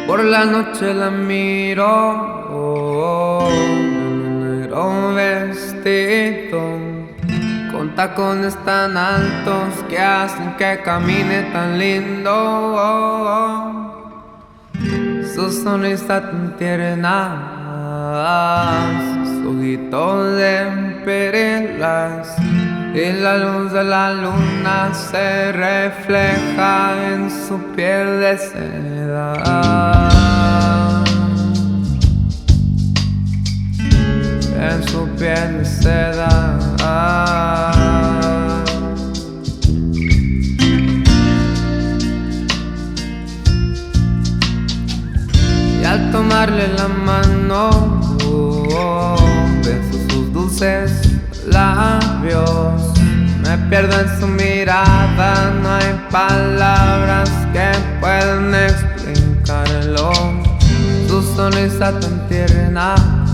Por la noche la miro, en un negro vestido, con tacones tan altos que hacen que camine tan lindo. Su sonrisa tan tierna, sus ojitos de perlas, y la luz de la luna se refleja en su piel de seda. En su piel de seda. Y al tomarle la mano, beso sus dulces labios, me pierdo en su mirada. No hay palabras que puedan explicarlo. Su sonrisa tan tierna,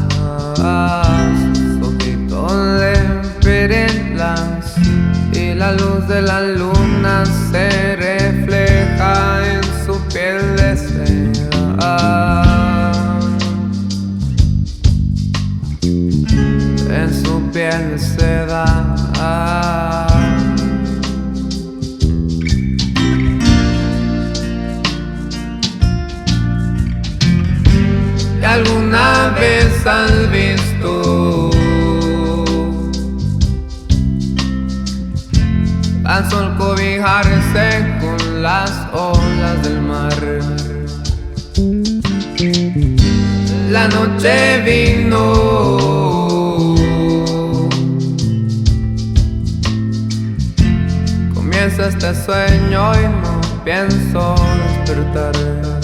sus ojitos de perlas, y la luz de la luna se refleja en su piel de seda. En su piel de seda. ¿Y alguna vez has visto al sol cobijarse con las olas del mar? La noche vino, comienza este sueño y no pienso despertar.